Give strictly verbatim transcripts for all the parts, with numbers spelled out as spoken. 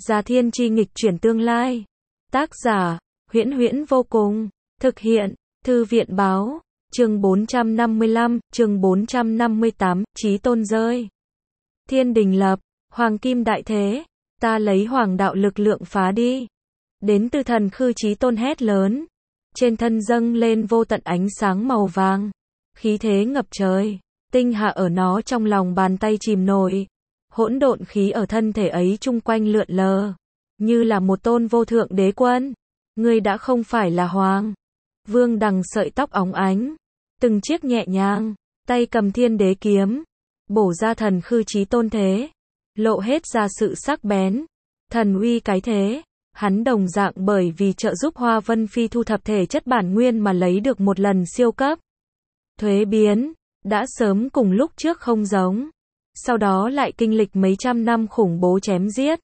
Gia thiên chi nghịch chuyển tương lai. Tác giả, Huyễn Huyễn vô cùng. Thực hiện, Thư viện báo. Chương bốn trăm năm mươi lăm, chương bốn trăm năm mươi tám, Chí tôn rơi. Thiên đình lập, Hoàng kim đại thế, ta lấy hoàng đạo lực lượng phá đi. Đến từ thần khư Chí tôn hét lớn. Trên thân dâng lên vô tận ánh sáng màu vàng. Khí thế ngập trời, tinh hà ở nó trong lòng bàn tay chìm nổi. Hỗn độn khí ở thân thể ấy chung quanh lượn lờ, như là một tôn vô thượng đế quân. Ngươi đã không phải là hoàng. Vương Đằng sợi tóc óng ánh, từng chiếc nhẹ nhàng, tay cầm thiên đế kiếm, bổ ra thần khư Chí tôn thế, lộ hết ra sự sắc bén, thần uy cái thế. Hắn đồng dạng bởi vì trợ giúp Hoa Vân Phi thu thập thể chất bản nguyên mà lấy được một lần siêu cấp thuế biến, đã sớm cùng lúc trước không giống. Sau đó lại kinh lịch mấy trăm năm khủng bố chém giết,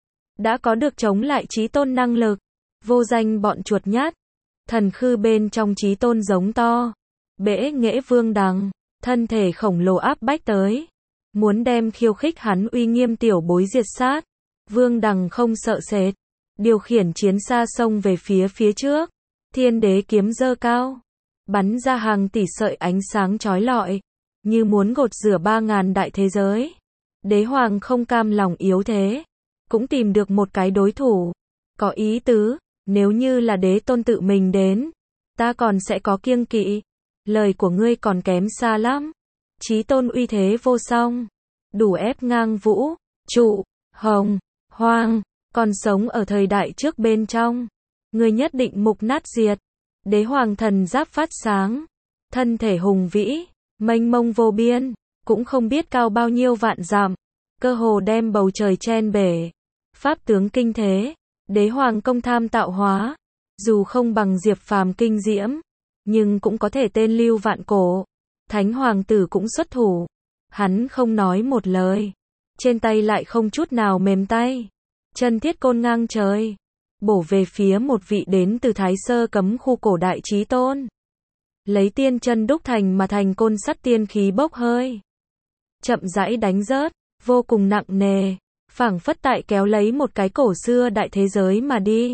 đã có được chống lại Chí tôn năng lực. Vô danh bọn chuột nhát, thần khư bên trong Chí tôn giống to, bẽ nghễ Vương Đằng, thân thể khổng lồ áp bách tới, muốn đem khiêu khích hắn uy nghiêm tiểu bối diệt sát. Vương Đằng không sợ sệt, điều khiển chiến xa xông về phía phía trước, thiên đế kiếm giơ cao, bắn ra hàng tỷ sợi ánh sáng chói lọi, như muốn gột rửa ba ngàn đại thế giới. Đế hoàng không cam lòng yếu thế, cũng tìm được một cái đối thủ, có ý tứ, nếu như là đế tôn tự mình đến, ta còn sẽ có kiêng kỵ, lời của ngươi còn kém xa lắm. Chí tôn uy thế vô song, đủ ép ngang vũ, trụ, hồng, hoang, còn sống ở thời đại trước bên trong, ngươi nhất định mục nát diệt. Đế hoàng thần giáp phát sáng, thân thể hùng vĩ, mênh mông vô biên, cũng không biết cao bao nhiêu vạn dặm, cơ hồ đem bầu trời chen bể. Pháp tướng kinh thế, đế hoàng công tham tạo hóa, dù không bằng Diệp Phàm kinh diễm, nhưng cũng có thể tên lưu vạn cổ. Thánh hoàng tử cũng xuất thủ, hắn không nói một lời, trên tay lại không chút nào mềm tay, chân thiết côn ngang trời, bổ về phía một vị đến từ Thái Sơ cấm khu cổ đại Chí tôn. Lấy tiên chân đúc thành mà thành côn sắt tiên khí bốc hơi, chậm rãi đánh rớt, vô cùng nặng nề, phảng phất tại kéo lấy một cái cổ xưa đại thế giới mà đi,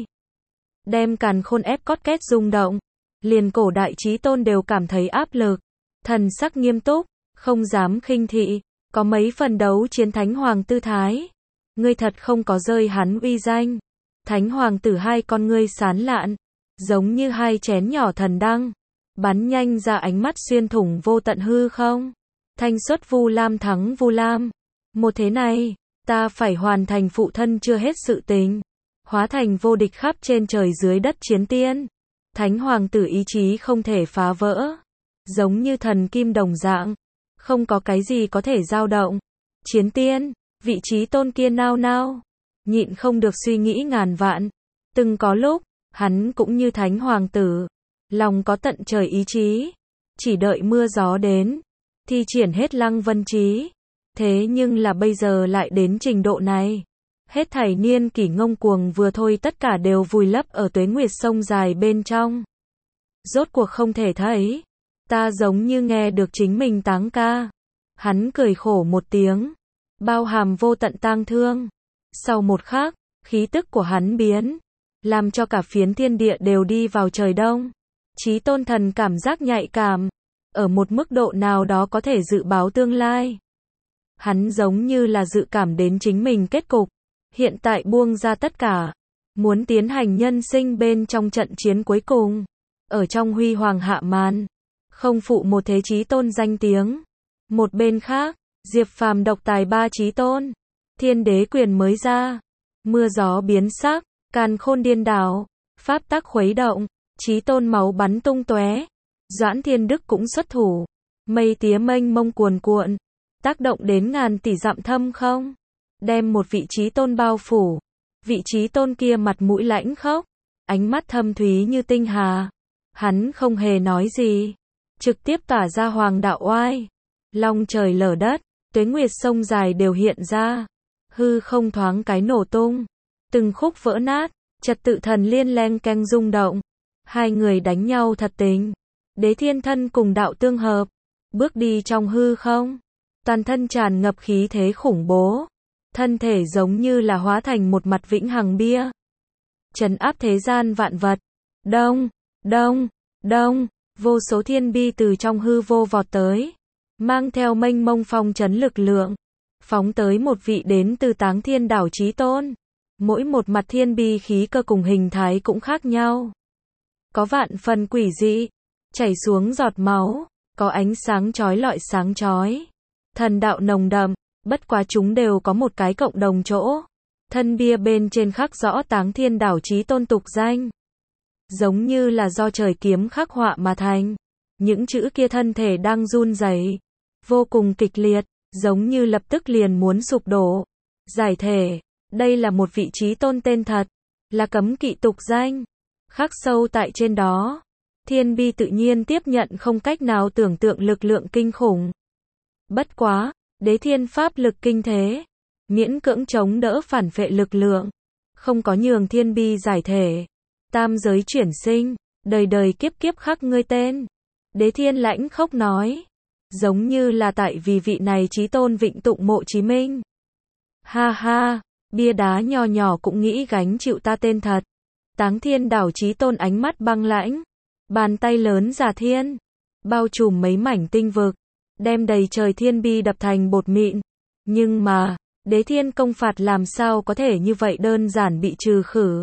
đem càn khôn ép cót két rung động. Liền cổ đại Chí tôn đều cảm thấy áp lực, thần sắc nghiêm túc, không dám khinh thị, có mấy phần đấu chiến thánh hoàng tư thái. Ngươi thật không có rơi hắn uy danh. Thánh hoàng tử hai con ngươi sán lạn, giống như hai chén nhỏ thần đăng, bắn nhanh ra ánh mắt xuyên thủng vô tận hư không. Thanh xuất Vu Lam thắng Vu Lam. Một thế này, ta phải hoàn thành phụ thân chưa hết sự tình, hóa thành vô địch khắp trên trời dưới đất chiến tiên. Thánh hoàng tử ý chí không thể phá vỡ, giống như thần kim đồng dạng, không có cái gì có thể dao động. Chiến tiên, vị trí tôn kia nao nao, nhịn không được suy nghĩ ngàn vạn. Từng có lúc, hắn cũng như thánh hoàng tử, lòng có tận trời ý chí, chỉ đợi mưa gió đến, thi triển hết lăng vân trí. Thế nhưng là bây giờ lại đến trình độ này. Hết thảy niên kỷ ngông cuồng vừa thôi tất cả đều vùi lấp ở tuế nguyệt sông dài bên trong. Rốt cuộc không thể thấy. Ta giống như nghe được chính mình táng ca. Hắn cười khổ một tiếng, bao hàm vô tận tang thương. Sau một khắc, khí tức của hắn biến, làm cho cả phiến thiên địa đều đi vào trời đông. Chí tôn thần cảm giác nhạy cảm, ở một mức độ nào đó có thể dự báo tương lai. Hắn giống như là dự cảm đến chính mình kết cục, hiện tại buông ra tất cả, muốn tiến hành nhân sinh bên trong trận chiến cuối cùng, ở trong huy hoàng hạ màn, không phụ một thế Chí tôn danh tiếng. Một bên khác, Diệp Phàm độc tài ba Chí tôn, thiên đế quyền mới ra, mưa gió biến sắc, càn khôn điên đảo, pháp tắc khuấy động, Chí tôn máu bắn tung tóe. Doãn Thiên Đức cũng xuất thủ, mây tía mênh mông cuồn cuộn, tác động đến ngàn tỷ dặm thâm không, đem một vị Chí tôn bao phủ. Vị Chí tôn kia mặt mũi lãnh khốc, ánh mắt thâm thúy như tinh hà. Hắn không hề nói gì, trực tiếp tỏa ra hoàng đạo oai. Long trời lở đất, tuế nguyệt sông dài đều hiện ra, hư không thoáng cái nổ tung, từng khúc vỡ nát, trật tự thần liên leng keng rung động. Hai người đánh nhau thật tình, đế thiên thân cùng đạo tương hợp, bước đi trong hư không, toàn thân tràn ngập khí thế khủng bố. thân thể giống như là hóa thành một mặt vĩnh hằng bia, trấn áp thế gian vạn vật. Đông, đông, đông, vô số thiên bi từ trong hư vô vọt tới, mang theo mênh mông phong trấn lực lượng, phóng tới một vị đến từ Táng Thiên Đảo Chí Tôn. Mỗi một mặt thiên bi khí cơ cùng hình thái cũng khác nhau, có vạn phần quỷ dị, chảy xuống giọt máu, có ánh sáng chói lọi sáng chói, thần đạo nồng đậm, bất quá chúng đều có một cái cộng đồng chỗ. Thân bia bên trên khắc rõ Táng Thiên Đảo Chí Tôn tục danh, giống như là do trời kiếm khắc họa mà thành. Những chữ kia thân thể đang run rẩy, vô cùng kịch liệt, giống như lập tức liền muốn sụp đổ. Giải thể, đây là một vị Chí Tôn tên thật, là cấm kỵ tục danh, khắc sâu tại trên đó. Thiên bi tự nhiên tiếp nhận không cách nào tưởng tượng lực lượng kinh khủng. Bất quá, đế thiên pháp lực kinh thế, miễn cưỡng chống đỡ phản phệ lực lượng, không có nhường thiên bi giải thể. Tam giới chuyển sinh, đời đời kiếp kiếp khắc ngươi tên. Đế thiên lãnh khốc nói, giống như là tại vì vị này Chí Tôn vịnh tụng mộ Chí Minh. Ha ha, bia đá nho nhỏ cũng nghĩ gánh chịu ta tên thật. Táng Thiên Đảo Chí Tôn ánh mắt băng lãnh, bàn tay lớn giả thiên, bao trùm mấy mảnh tinh vực, đem đầy trời thiên bi đập thành bột mịn. Nhưng mà, đế thiên công phạt làm sao có thể như vậy đơn giản bị trừ khử.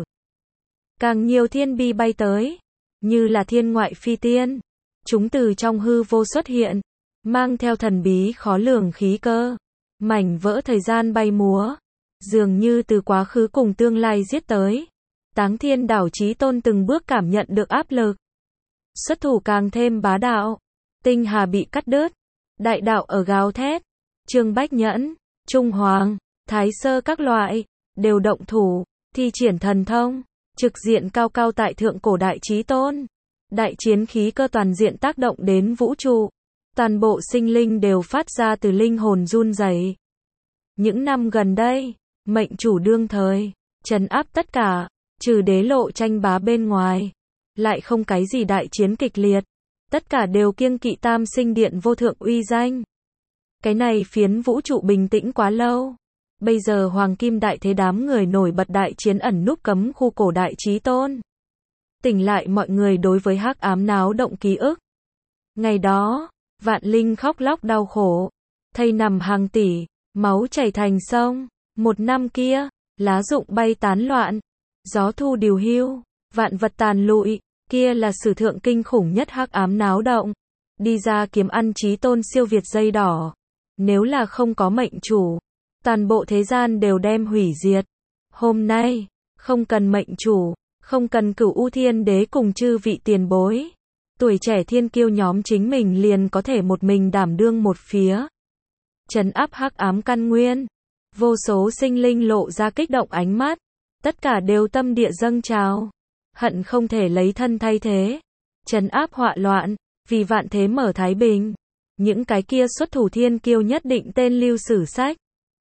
Càng nhiều thiên bi bay tới, như là thiên ngoại phi tiên, chúng từ trong hư vô xuất hiện, mang theo thần bí khó lường khí cơ, mảnh vỡ thời gian bay múa, dường như từ quá khứ cùng tương lai giết tới. Táng Thiên Đảo Chí Tôn từng bước cảm nhận được áp lực, xuất thủ càng thêm bá đạo, tinh hà bị cắt đứt, đại đạo ở gào thét. Trương Bách Nhẫn, Trung Hoàng, Thái Sơ các loại, đều động thủ, thi triển thần thông, trực diện cao cao tại thượng cổ đại Chí Tôn. Đại chiến khí cơ toàn diện tác động đến vũ trụ, toàn bộ sinh linh đều phát ra từ linh hồn run rẩy. Những năm gần đây, mệnh chủ đương thời, trấn áp tất cả, trừ đế lộ tranh bá bên ngoài, lại không cái gì đại chiến kịch liệt, tất cả đều kiêng kỵ Tam Sinh Điện vô thượng uy danh. Cái này phiến vũ trụ bình tĩnh quá lâu. Bây giờ Hoàng Kim Đại Thế đám người nổi bật đại chiến ẩn núp cấm khu cổ đại Chí Tôn, tỉnh lại mọi người đối với hắc ám náo động ký ức. Ngày đó, vạn linh khóc lóc đau khổ, thây nằm hàng tỷ, máu chảy thành sông. Một năm kia, lá rụng bay tán loạn, gió thu điều hưu, vạn vật tàn lụi, kia là sử thượng kinh khủng nhất hắc ám náo động. Đi ra kiếm ăn Chí Tôn siêu việt dây đỏ. Nếu là không có mệnh chủ, toàn bộ thế gian đều đem hủy diệt. Hôm nay, không cần mệnh chủ, không cần Cửu U Thiên Đế cùng chư vị tiền bối, tuổi trẻ thiên kiêu nhóm chính mình liền có thể một mình đảm đương một phía, trấn áp hắc ám căn nguyên. Vô số sinh linh lộ ra kích động ánh mắt, tất cả đều tâm địa dâng trào, hận không thể lấy thân thay thế, trấn áp họa loạn, vì vạn thế mở thái bình. Những cái kia xuất thủ thiên kiêu nhất định tên lưu sử sách,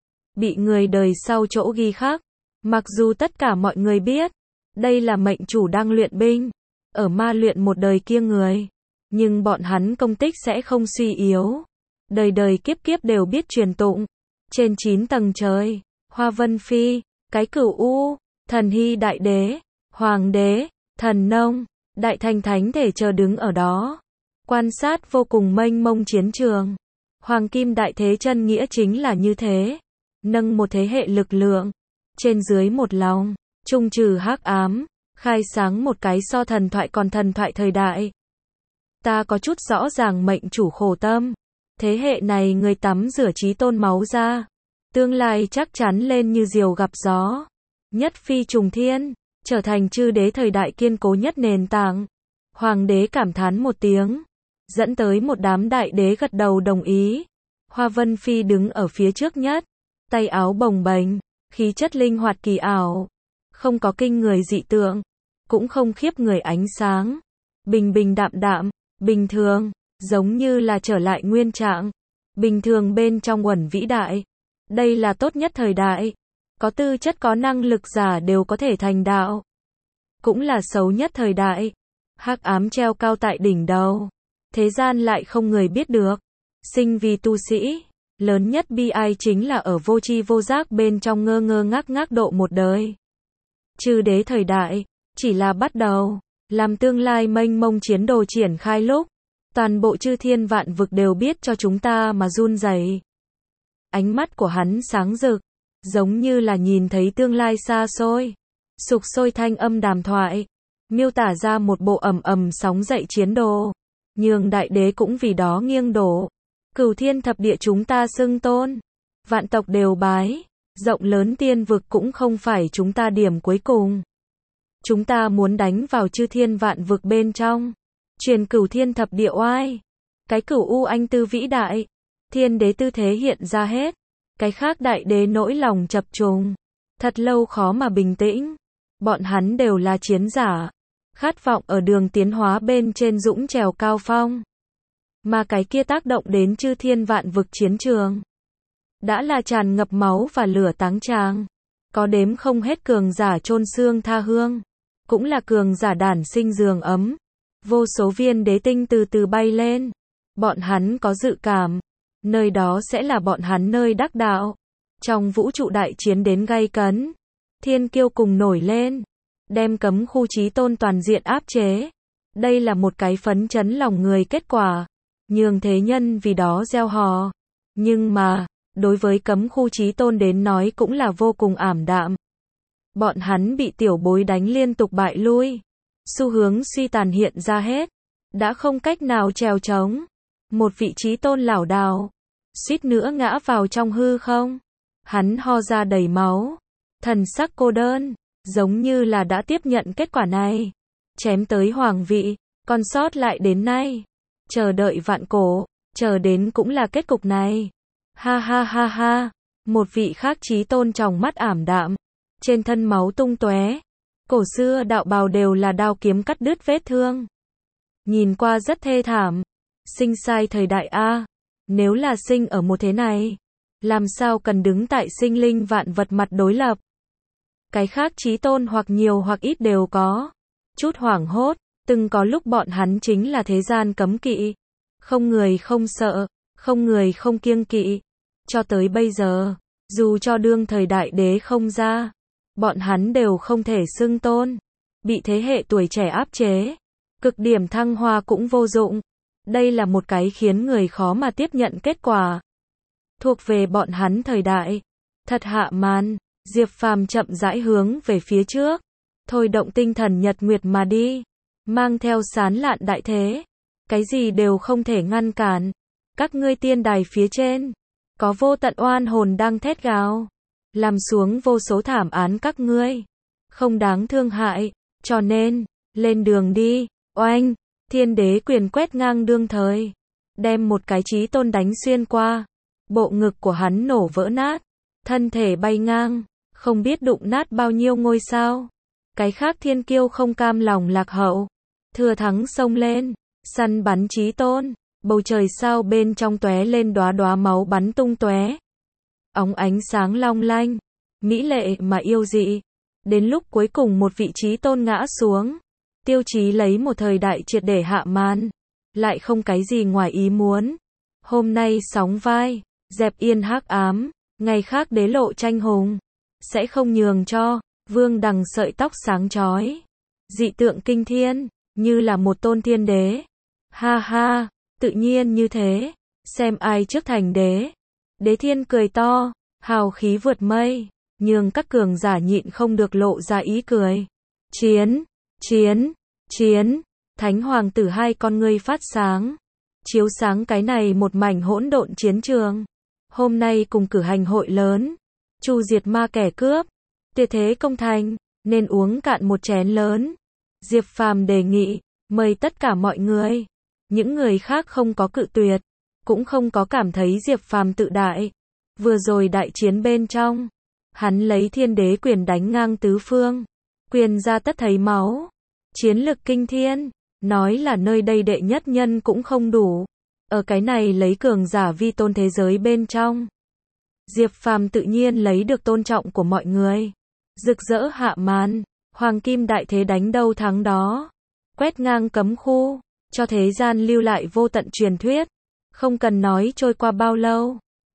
bị người đời sau chỗ ghi khắc. Mặc dù tất cả mọi người biết, đây là mệnh chủ đang luyện binh, ở ma luyện một đời kia người, nhưng bọn hắn công tích sẽ không suy yếu, đời đời kiếp kiếp đều biết truyền tụng. Trên chín tầng trời, Hoa Vân Phi, cái Cửu U, Thần Hy Đại Đế, Hoàng Đế, Thần Nông, Đại Thành Thánh Thể chờ đứng ở đó, quan sát vô cùng mênh mông chiến trường. Hoàng Kim Đại Thế chân nghĩa chính là như thế, nâng một thế hệ lực lượng, trên dưới một lòng, trung trừ hắc ám, khai sáng một cái so thần thoại còn thần thoại thời đại. Ta có chút rõ ràng mệnh chủ khổ tâm, thế hệ này người tắm rửa Chí Tôn máu ra, tương lai chắc chắn lên như diều gặp gió, nhất phi trùng thiên, trở thành chư đế thời đại kiên cố nhất nền tảng. Hoàng đế cảm thán một tiếng, dẫn tới một đám đại đế gật đầu đồng ý. Hoa Vân Phi đứng ở phía trước nhất, tay áo bồng bềnh, khí chất linh hoạt kỳ ảo, không có kinh người dị tượng, cũng không khiếp người ánh sáng, bình bình đạm đạm, bình thường, giống như là trở lại nguyên trạng, bình thường bên trong uẩn vĩ đại. Đây là tốt nhất thời đại, có tư chất có năng lực giả đều có thể thành đạo, cũng là xấu nhất thời đại, hắc ám treo cao tại đỉnh đầu, thế gian lại không người biết được, sinh vì tu sĩ, Lớn nhất bi ai chính là ở vô tri vô giác bên trong ngơ ngơ ngác ngác độ một đời. Chư đế thời đại, chỉ là bắt đầu, làm tương lai mênh mông chiến đồ triển khai lúc, toàn bộ chư thiên vạn vực đều biết cho chúng ta mà run rẩy. Ánh mắt của hắn sáng rực, giống như là nhìn thấy tương lai xa xôi. Sục sôi thanh âm đàm thoại, miêu tả ra một bộ ầm ầm sóng dậy chiến đồ, nhường đại đế cũng vì đó nghiêng đổ. Cửu thiên thập địa chúng ta xưng tôn, vạn tộc đều bái, rộng lớn tiên vực cũng không phải chúng ta điểm cuối cùng. Chúng ta muốn đánh vào chư thiên vạn vực bên trong, truyền cửu thiên thập địa oai. Cái cửu u anh tư vĩ đại, thiên đế tư thế hiện ra hết. Cái khác đại đế nỗi lòng chập trùng, thật lâu khó mà bình tĩnh. Bọn hắn đều là chiến giả, khát vọng ở đường tiến hóa bên trên dũng trèo cao phong. Mà cái kia tác động đến chư thiên vạn vực chiến trường, đã là tràn ngập máu và lửa táng tràng. Có đếm không hết cường giả chôn xương tha hương, cũng là cường giả đản sinh giường ấm. Vô số viên đế tinh từ từ bay lên. Bọn hắn có dự cảm, nơi đó sẽ là bọn hắn nơi đắc đạo. Trong vũ trụ đại chiến đến gay cấn, thiên kiêu cùng nổi lên, đem cấm khu chí tôn toàn diện áp chế. Đây là một cái phấn chấn lòng người kết quả, nhường thế nhân vì đó gieo hò. Nhưng mà, đối với cấm khu chí tôn đến nói cũng là vô cùng ảm đạm. Bọn hắn bị tiểu bối đánh liên tục bại lui, xu hướng suy tàn hiện ra hết, đã không cách nào trèo trống. Một vị chí tôn lảo đảo, suýt nữa ngã vào trong hư không. Hắn ho ra đầy máu, thần sắc cô đơn, giống như là đã tiếp nhận kết quả này. Chém tới hoàng vị, còn sót lại đến nay, chờ đợi vạn cổ, chờ đến cũng là kết cục này. Ha ha ha ha, một vị khác chí tôn trong mắt ảm đạm, trên thân máu tung tóe. Cổ xưa đạo bào đều là đao kiếm cắt đứt vết thương, nhìn qua rất thê thảm. Sinh sai thời đại a, nếu là sinh ở một thế này, làm sao cần đứng tại sinh linh vạn vật mặt đối lập. Cái khác chí tôn hoặc nhiều hoặc ít đều có chút hoảng hốt, từng có lúc bọn hắn chính là thế gian cấm kỵ, không người không sợ, không người không kiêng kỵ. Cho tới bây giờ, dù cho đương thời đại đế không ra, bọn hắn đều không thể xưng tôn, bị thế hệ tuổi trẻ áp chế, cực điểm thăng hoa cũng vô dụng. Đây là một cái khiến người khó mà tiếp nhận kết quả. Thuộc về bọn hắn thời đại, thật hạ man. Diệp Phàm chậm rãi hướng về phía trước, thôi động tinh thần nhật nguyệt mà đi, mang theo sán lạn đại thế, cái gì đều không thể ngăn cản. Các ngươi tiên đài phía trên, có vô tận oan hồn đang thét gào, làm xuống vô số thảm án các ngươi, không đáng thương hại, cho nên, lên đường đi. Oanh, thiên đế quyền quét ngang đương thời, đem một cái chí tôn đánh xuyên qua, bộ ngực của hắn nổ vỡ nát, thân thể bay ngang, không biết đụng nát bao nhiêu ngôi sao. Cái khác thiên kiêu không cam lòng lạc hậu, thừa thắng xông lên, săn bắn chí tôn. Bầu trời sao bên trong tóe lên đóa đóa máu bắn tung tóe, óng ánh sáng long lanh, mỹ lệ mà yêu dị. Đến lúc cuối cùng một vị chí tôn ngã xuống, Tiêu Chí lấy một thời đại triệt để hạ màn, lại không cái gì ngoài ý muốn. Hôm nay sóng vai, dẹp yên hắc ám, ngày khác đế lộ tranh hùng, sẽ không nhường cho vương đằng sợi tóc sáng chói, dị tượng kinh thiên, như là một tôn thiên đế. Ha ha, tự nhiên như thế, xem ai trước thành đế. Đế thiên cười to, hào khí vượt mây, nhường các cường giả nhịn không được lộ ra ý cười. Chiến, chiến, chiến, thánh hoàng tử hai con ngươi phát sáng, chiếu sáng cái này một mảnh hỗn độn chiến trường. Hôm nay cùng cử hành hội lớn, chu diệt ma kẻ cướp, tuyệt thế công thành, nên uống cạn một chén lớn. Diệp Phàm đề nghị, mời tất cả mọi người. Những người khác không có cự tuyệt, cũng không có cảm thấy Diệp Phàm tự đại. Vừa rồi đại chiến bên trong, hắn lấy thiên đế quyền đánh ngang tứ phương, quyền ra tất thấy máu, chiến lực kinh thiên, nói là nơi đây đệ nhất nhân cũng không đủ. Ở cái này lấy cường giả vi tôn thế giới bên trong, Diệp Phàm tự nhiên lấy được tôn trọng của mọi người. Rực rỡ hạ màn, hoàng kim đại thế đánh đâu thắng đó, quét ngang cấm khu, cho thế gian lưu lại vô tận truyền thuyết. Không cần nói trôi qua bao lâu,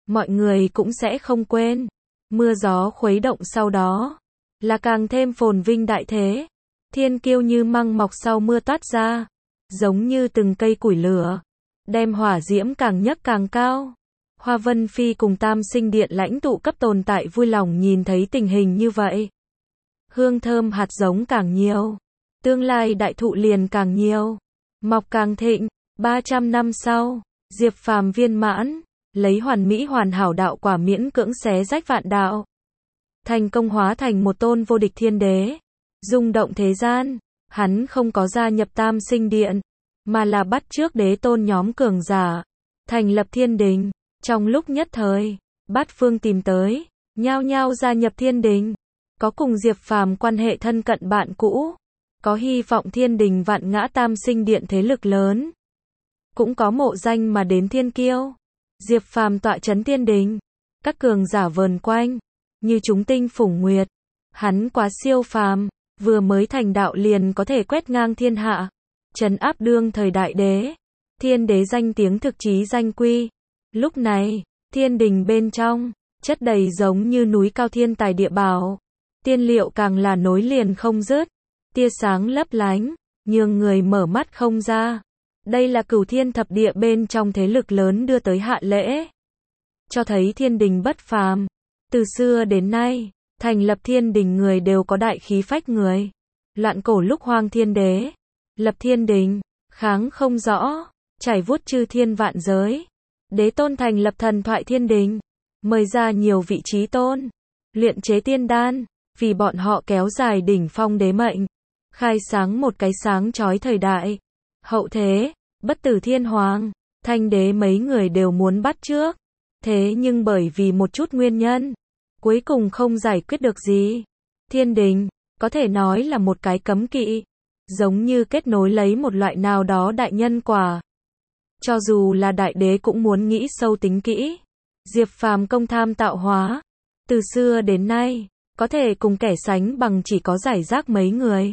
mọi người cũng sẽ không quên. Mưa gió khuấy động sau đó, là càng thêm phồn vinh đại thế. Thiên kiêu như măng mọc sau mưa toát ra, giống như từng cây củi lửa, đem hỏa diễm càng nhấc càng cao. Hoa Vân Phi cùng Tam Sinh Điện lãnh tụ cấp tồn tại vui lòng nhìn thấy tình hình như vậy. Hương thơm hạt giống càng nhiều, tương lai đại thụ liền càng nhiều, mọc càng thịnh. ba trăm năm sau, Diệp Phàm viên mãn, lấy hoàn mỹ hoàn hảo đạo quả miễn cưỡng xé rách vạn đạo, thành công hóa thành một tôn vô địch thiên đế, rung động thế gian. Hắn không có gia nhập Tam Sinh Điện, mà là bắt chước đế tôn nhóm cường giả, thành lập thiên đình. Trong lúc nhất thời, bát phương tìm tới, nhao nhao gia nhập thiên đình. Có cùng Diệp Phàm quan hệ thân cận bạn cũ, có hy vọng thiên đình vạn ngã Tam Sinh Điện thế lực lớn, cũng có mộ danh mà đến thiên kiêu. Diệp Phàm tọa trấn thiên đình, các cường giả vờn quanh, như chúng tinh phủng nguyệt. Hắn quá siêu phàm, vừa mới thành đạo liền có thể quét ngang thiên hạ, trấn áp đương thời đại đế. Thiên đế danh tiếng thực chí danh quy. Lúc này, thiên đình bên trong, chất đầy giống như núi cao thiên tài địa bảo. Tiên liệu càng là nối liền không dứt, tia sáng lấp lánh, nhường người mở mắt không ra. Đây là cửu thiên thập địa bên trong thế lực lớn đưa tới hạ lễ, cho thấy thiên đình bất phàm. Từ xưa đến nay, thành lập thiên đình người đều có đại khí phách người. Loạn cổ lúc Hoang Thiên Đế lập thiên đình, kháng không rõ, trải vuốt chư thiên vạn giới. Đế tôn thành lập thần thoại thiên đình, mời ra nhiều vị trí tôn, luyện chế tiên đan, vì bọn họ kéo dài đỉnh phong đế mệnh, khai sáng một cái sáng chói thời đại. Hậu thế, Bất Tử Thiên Hoàng, Thanh Đế mấy người đều muốn bắt chước, thế nhưng bởi vì một chút nguyên nhân, cuối cùng không giải quyết được gì. Thiên đình, có thể nói là một cái cấm kỵ, giống như kết nối lấy một loại nào đó đại nhân quả. Cho dù là đại đế cũng muốn nghĩ sâu tính kỹ. Diệp Phàm công tham tạo hóa, từ xưa đến nay, có thể cùng kẻ sánh bằng chỉ có giải rác mấy người.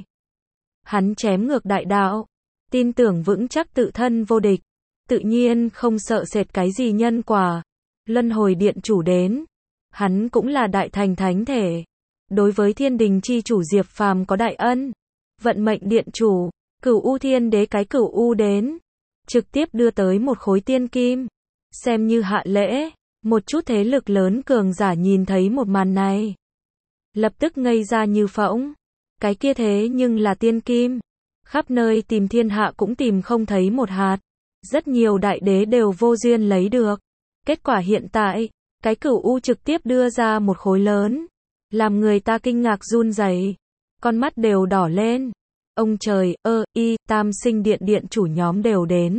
Hắn chém ngược đại đạo, tin tưởng vững chắc tự thân vô địch, tự nhiên không sợ sệt cái gì nhân quả. Luân hồi điện chủ đến, hắn cũng là đại thành thánh thể. Đối với thiên đình chi chủ Diệp Phàm có đại ân. Vận mệnh điện chủ, Cửu U Thiên Đế cái Cửu U đến, trực tiếp đưa tới một khối tiên kim, xem như hạ lễ. Một chút thế lực lớn cường giả nhìn thấy một màn này, lập tức ngây ra như phỗng. Cái kia thế nhưng là tiên kim, khắp nơi tìm thiên hạ cũng tìm không thấy một hạt. Rất nhiều đại đế đều vô duyên lấy được. Kết quả hiện tại, cái Cửu U trực tiếp đưa ra một khối lớn, làm người ta kinh ngạc run rẩy, con mắt đều đỏ lên. Ông trời ơ, y, Tam Sinh Điện điện chủ nhóm đều đến.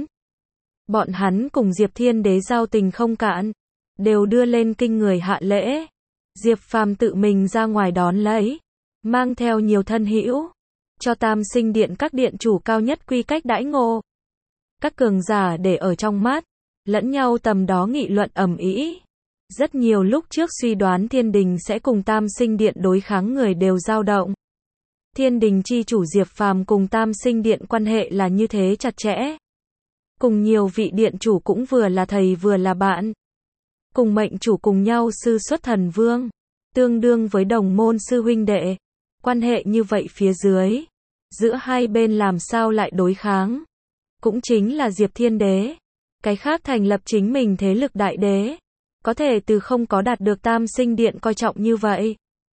Bọn hắn cùng Diệp Thiên Đế giao tình không cạn, đều đưa lên kinh người hạ lễ. Diệp Phàm tự mình ra ngoài đón lấy, mang theo nhiều thân hữu, cho Tam Sinh Điện các điện chủ cao nhất quy cách đãi ngộ. Các cường giả để ở trong mắt, lẫn nhau tầm đó nghị luận ầm ĩ. Rất nhiều lúc trước suy đoán thiên đình sẽ cùng Tam Sinh Điện đối kháng người đều dao động. Thiên đình chi chủ Diệp Phàm cùng Tam Sinh Điện quan hệ là như thế chặt chẽ. Cùng nhiều vị điện chủ cũng vừa là thầy vừa là bạn. Cùng mệnh chủ cùng nhau sư xuất thần vương, tương đương với đồng môn sư huynh đệ. Quan hệ như vậy phía dưới, giữa hai bên làm sao lại đối kháng? Cũng chính là Diệp Thiên Đế, cái khác thành lập chính mình thế lực đại đế, có thể từ không có đạt được Tam Sinh Điện coi trọng như vậy.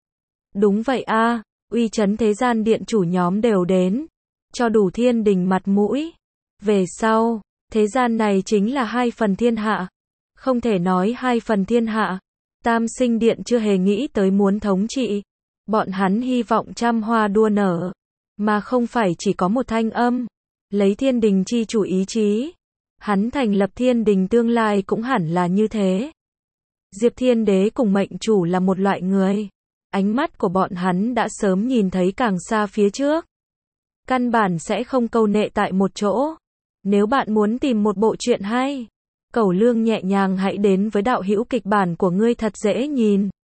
Đúng vậy a, à, uy chấn thế gian điện chủ nhóm đều đến, cho đủ thiên đình mặt mũi. Về sau, thế gian này chính là hai phần thiên hạ. Không thể nói hai phần thiên hạ. Tam Sinh Điện chưa hề nghĩ tới muốn thống trị. Bọn hắn hy vọng trăm hoa đua nở, mà không phải chỉ có một thanh âm. Lấy thiên đình chi chủ ý chí, hắn thành lập thiên đình tương lai cũng hẳn là như thế. Diệp Thiên Đế cùng mệnh chủ là một loại người. Ánh mắt của bọn hắn đã sớm nhìn thấy càng xa phía trước. Căn bản sẽ không câu nệ tại một chỗ. Nếu bạn muốn tìm một bộ truyện hay, Cẩu Lương nhẹ nhàng hãy đến với đạo hữu kịch bản của ngươi thật dễ nhìn.